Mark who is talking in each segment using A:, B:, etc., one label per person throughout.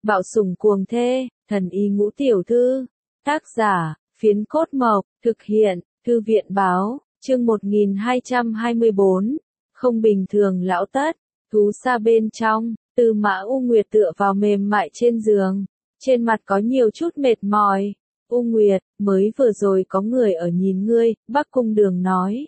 A: Bạo sủng cuồng thê, thần y ngũ tiểu thư. Tác giả, Phiến Cốt Mộc, thực hiện, Thư viện báo, chương 1224. Không bình thường lão tất, thú xa bên trong, Tư Mã U Nguyệt tựa vào mềm mại trên giường, trên mặt có nhiều chút mệt mỏi. U Nguyệt, mới vừa rồi có người ở nhìn ngươi, Bắc Cung Đường nói.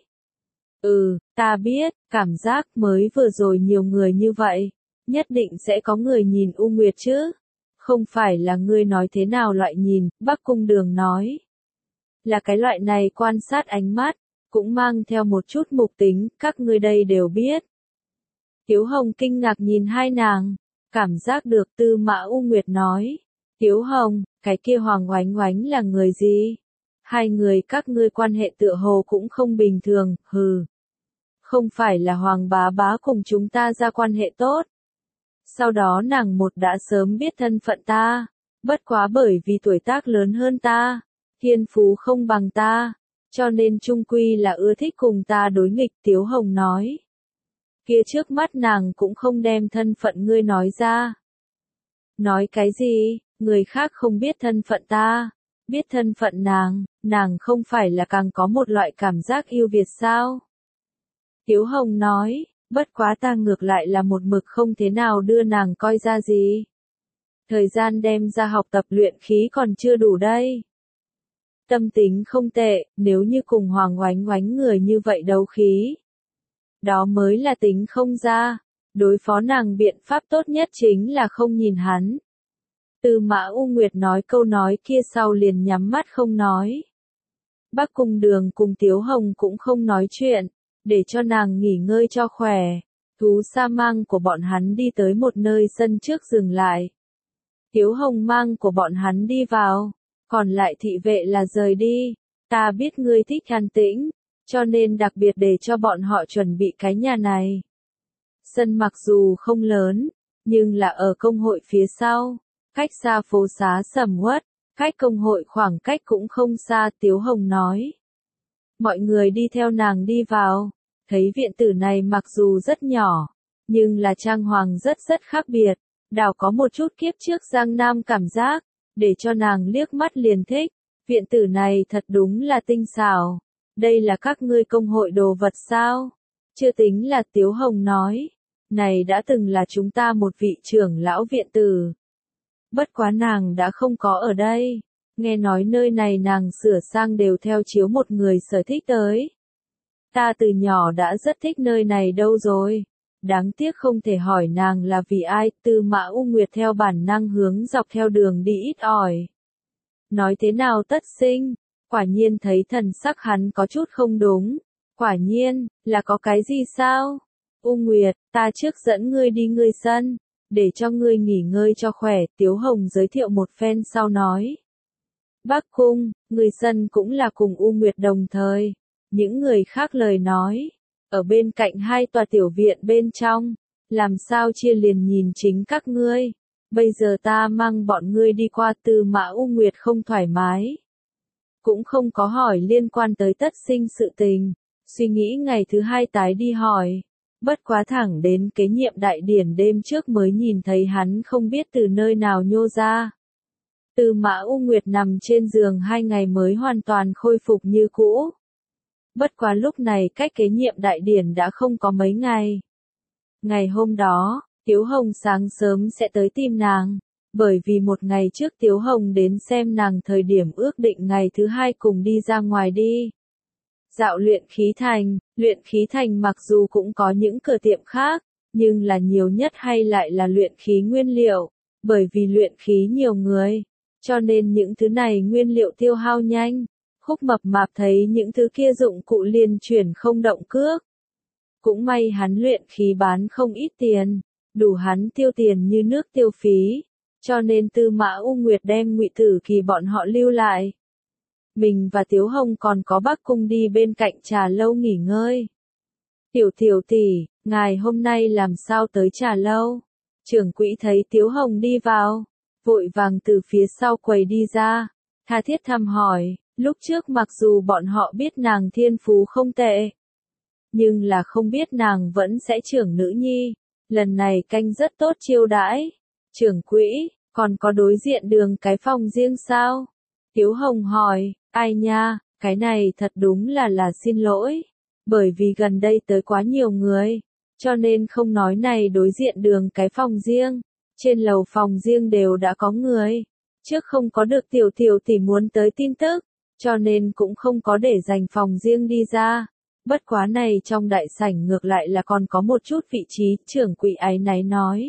A: Ta biết, cảm giác mới vừa rồi nhiều người như vậy, nhất định sẽ có người nhìn U Nguyệt chứ. Không phải là ngươi nói thế nào loại nhìn, Bắc Cung Đường nói. Là cái loại này quan sát ánh mắt, cũng mang theo một chút mục tính, các ngươi đây đều biết. Tiếu Hồng kinh ngạc nhìn hai nàng, cảm giác được Tư Mã U Nguyệt nói. Tiếu Hồng, cái kia Hoàng Oánh Oánh là người gì? Hai người các ngươi quan hệ tựa hồ cũng không bình thường, hừ. Không phải là Hoàng bá bá cùng chúng ta ra quan hệ tốt. Sau đó nàng một đã sớm biết thân phận ta, bất quá bởi vì tuổi tác lớn hơn ta, thiên phú không bằng ta, cho nên chung quy là ưa thích cùng ta đối nghịch. Tiếu Hồng nói. Kia trước mắt nàng cũng không đem thân phận ngươi nói ra. Nói cái gì, người khác không biết thân phận ta, biết thân phận nàng không phải là càng có một loại cảm giác yêu Việt sao? Tiếu Hồng nói, bất quá ta ngược lại là một mực không thế nào đưa nàng coi ra gì. Thời gian đem ra học tập luyện khí còn chưa đủ đây. Tâm tính không tệ, nếu như cùng Hoàng Oánh Oánh người như vậy đấu khí. Đó mới là tính không ra, đối phó nàng biện pháp tốt nhất chính là không nhìn hắn. Tư Mã U Nguyệt nói câu nói kia sau liền nhắm mắt không nói. Bắc Cung Đường cùng Tiếu Hồng cũng không nói chuyện, để cho nàng nghỉ ngơi cho khỏe. Thú sa mang của bọn hắn đi tới một nơi sân trước dừng lại. Tiếu Hồng mang của bọn hắn đi vào, còn lại thị vệ là rời đi. Ta biết ngươi thích an tĩnh, cho nên đặc biệt để cho bọn họ chuẩn bị cái nhà này. Sân mặc dù không lớn, nhưng là ở công hội phía sau, cách xa phố xá sầm uất, cách công hội khoảng cách cũng không xa. Tiếu Hồng nói. Mọi người đi theo nàng đi vào, thấy viện tử này mặc dù rất nhỏ, nhưng là trang hoàng rất khác biệt, đảo có một chút kiếp trước Giang Nam cảm giác, để cho nàng liếc mắt liền thích. Viện tử này thật đúng là tinh xảo. Đây là các ngươi công hội đồ vật sao? Chưa tính là. Tiếu Hồng nói. Này đã từng là chúng ta một vị trưởng lão viện tử. Bất quá nàng đã không có ở đây. Nghe nói nơi này nàng sửa sang đều theo chiếu một người sở thích tới. Ta từ nhỏ đã rất thích nơi này đâu rồi. Đáng tiếc không thể hỏi nàng là vì ai. Tư Mã U Nguyệt theo bản năng hướng dọc theo đường đi ít ỏi. Nói thế nào tất sinh? Quả nhiên thấy thần sắc hắn có chút không đúng. Quả nhiên, là có cái gì sao? U Nguyệt, ta trước dẫn ngươi đi ngươi sân, để cho ngươi nghỉ ngơi cho khỏe. Tiếu Hồng giới thiệu một phen sau nói. Bắc Cung, ngươi sân cũng là cùng U Nguyệt đồng thời. Những người khác lời nói, ở bên cạnh hai tòa tiểu viện bên trong, làm sao chia liền nhìn chính các ngươi. Bây giờ ta mang bọn ngươi đi qua. Tư Mã U Nguyệt không thoải mái. Cũng không có hỏi liên quan tới tất sinh sự tình, suy nghĩ ngày thứ hai tái đi hỏi. Bất quá thẳng đến kế nhiệm đại điển đêm trước mới nhìn thấy hắn không biết từ nơi nào nhô ra. Tư Mã U Nguyệt nằm trên giường 2 ngày mới hoàn toàn khôi phục như cũ. Bất quá lúc này cách kế nhiệm đại điển đã không có mấy ngày. Ngày hôm đó, Tiếu Hồng sáng sớm sẽ tới tìm nàng. Bởi vì một ngày trước Tiếu Hồng đến xem nàng thời điểm ước định ngày thứ hai cùng đi ra ngoài đi. Dạo luyện khí thành mặc dù cũng có những cửa tiệm khác, nhưng là nhiều nhất hay lại là luyện khí nguyên liệu, bởi vì luyện khí nhiều người, cho nên những thứ này nguyên liệu tiêu hao nhanh. Khúc Mập Mạp thấy những thứ kia dụng cụ liền chuyển không động cước. Cũng may hắn luyện khí bán không ít tiền, đủ hắn tiêu tiền như nước tiêu phí. Cho nên Tư Mã U Nguyệt đem Ngụy Tử Kỳ bọn họ lưu lại. Mình và Tiếu Hồng còn có Bắc Cung đi bên cạnh trà lâu nghỉ ngơi. Tiểu tỷ, ngài hôm nay làm sao tới trà lâu? Trưởng quỹ thấy Tiếu Hồng đi vào, vội vàng từ phía sau quầy đi ra, tha thiết thăm hỏi. Lúc trước mặc dù bọn họ biết nàng thiên phú không tệ, nhưng là không biết nàng vẫn sẽ trưởng nữ nhi. Lần này canh rất tốt chiêu đãi. Trưởng quỹ, Còn có đối diện đường cái phòng riêng sao? Tiếu Hồng hỏi, ai nha, cái này thật đúng là xin lỗi. Bởi vì gần đây tới quá nhiều người, cho nên không nói này đối diện đường cái phòng riêng. Trên lầu phòng riêng đều đã có người. Trước không có được tiểu tỷ muốn tới tin tức, cho nên cũng không có để dành phòng riêng đi ra. Bất quá này trong đại sảnh ngược lại là còn có một chút vị trí, trưởng quỹ áy náy nói.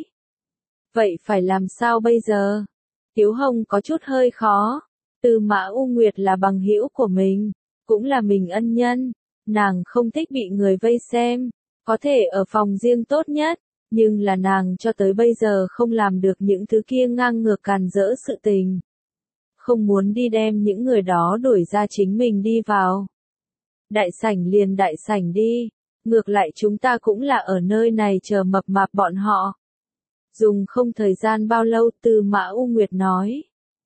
A: Vậy phải làm sao bây giờ? Tiếu Hồng có chút hơi khó. Tư Mã U Nguyệt là bằng hữu của mình, cũng là mình ân nhân. Nàng không thích bị người vây xem, có thể ở phòng riêng tốt nhất, nhưng là nàng cho tới bây giờ không làm được những thứ kia ngang ngược càn rỡ sự tình. Không muốn đi đem những người đó đuổi ra chính mình đi vào. Đại sảnh liền đại sảnh đi, ngược lại chúng ta cũng là ở nơi này chờ mập mạp bọn họ. Dùng không thời gian bao lâu Tư Mã U Nguyệt nói.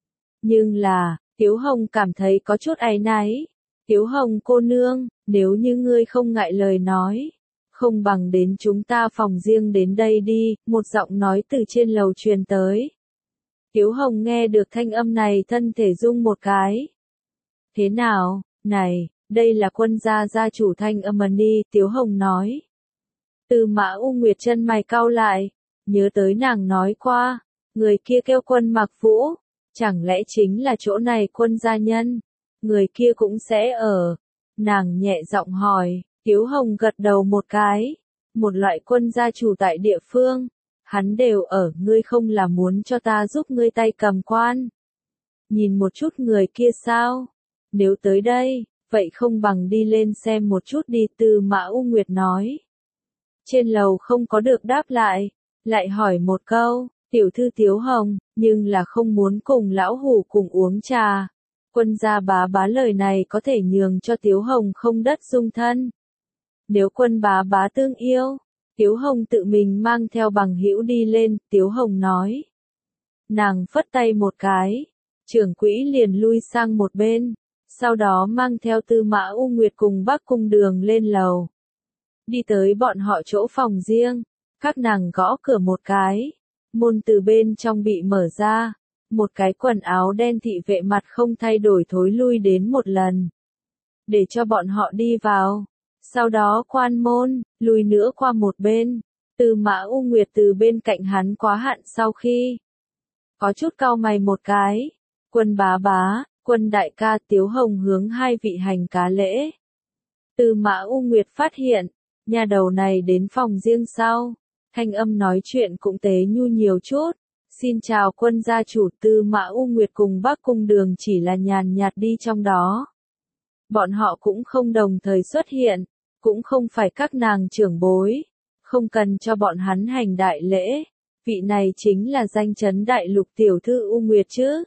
A: Nhưng là, Tiếu Hồng cảm thấy có chút áy náy. Tiếu Hồng cô nương, nếu như ngươi không ngại lời nói, không bằng đến chúng ta phòng riêng đến đây đi, một giọng nói từ trên lầu truyền tới. Tiếu Hồng nghe được thanh âm này thân thể rung một cái. Thế nào, này, đây là Quân gia gia chủ Thanh Âm đi, Tiếu Hồng nói. Tư Mã U Nguyệt chân mày cau lại, nhớ tới nàng nói qua, người kia kêu Quân Mặc Vũ, chẳng lẽ chính là chỗ này Quân gia nhân, người kia cũng sẽ ở. Nàng nhẹ giọng hỏi, Tiếu Hồng gật đầu một cái, một loại Quân gia chủ tại địa phương, hắn đều ở, ngươi không là muốn cho ta giúp ngươi tay cầm quan. Nhìn một chút người kia sao? Nếu tới đây, vậy không bằng đi lên xem một chút đi, Tư Mã U Nguyệt nói. Trên lầu không có được đáp lại hỏi một câu, tiểu thư Tiếu Hồng, nhưng là không muốn cùng lão hủ cùng uống trà. Quân gia bá bá lời này có thể nhường cho Tiếu Hồng không đất dung thân. Nếu Quân bá bá tương yêu, Tiếu Hồng tự mình mang theo bằng hữu đi lên, Tiếu Hồng nói. Nàng phất tay một cái, trưởng quỹ liền lui sang một bên, sau đó mang theo Tư Mã U Nguyệt cùng Bắc Cung Đường lên lầu. Đi tới bọn họ chỗ phòng riêng, các nàng gõ cửa một cái, môn từ bên trong bị mở ra, một cái quần áo đen thị vệ mặt không thay đổi thối lui đến một lần. Để cho bọn họ đi vào, sau đó quan môn, lùi nữa qua một bên, Tư Mã U Nguyệt từ bên cạnh hắn quá hạn sau khi. Có chút cau mày một cái, Quân bá bá, Quân đại ca, Tiếu Hồng hướng hai vị hành cá lễ. Tư Mã U Nguyệt phát hiện, nhà đầu này đến phòng riêng sau, thanh âm nói chuyện cũng tế nhu nhiều chút. Xin chào Quân gia chủ, Tư Mã U Nguyệt cùng Bắc Cung Đường chỉ là nhàn nhạt đi trong đó. Bọn họ cũng không đồng thời xuất hiện, cũng không phải các nàng trưởng bối, không cần cho bọn hắn hành đại lễ. Vị này chính là danh chấn đại lục tiểu thư U Nguyệt chứ.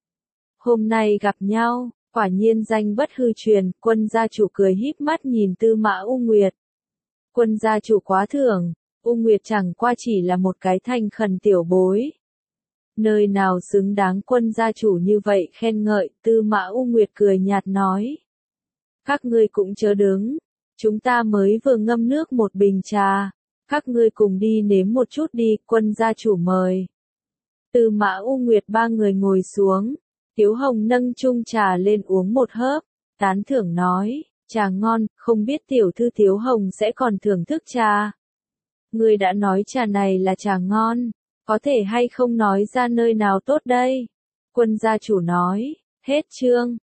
A: Hôm nay gặp nhau, quả nhiên danh bất hư truyền, Quân gia chủ cười híp mắt nhìn Tư Mã U Nguyệt. Quân gia chủ quá thưởng, U Nguyệt chẳng qua chỉ là một cái thành khẩn tiểu bối. Nơi nào xứng đáng Quân gia chủ như vậy khen ngợi, Tư Mã U Nguyệt cười nhạt nói. Các ngươi cũng chớ đứng, chúng ta mới vừa ngâm nước một bình trà, các ngươi cùng đi nếm một chút đi, Quân gia chủ mời. Tư Mã U Nguyệt ba người ngồi xuống, Tiếu Hồng nâng chung trà lên uống một hớp, tán thưởng nói, trà ngon, không biết tiểu thư Tiếu Hồng sẽ còn thưởng thức trà. Ngươi đã nói trà này là trà ngon, có thể hay không nói ra nơi nào tốt đây? Quân gia chủ nói, hết chương.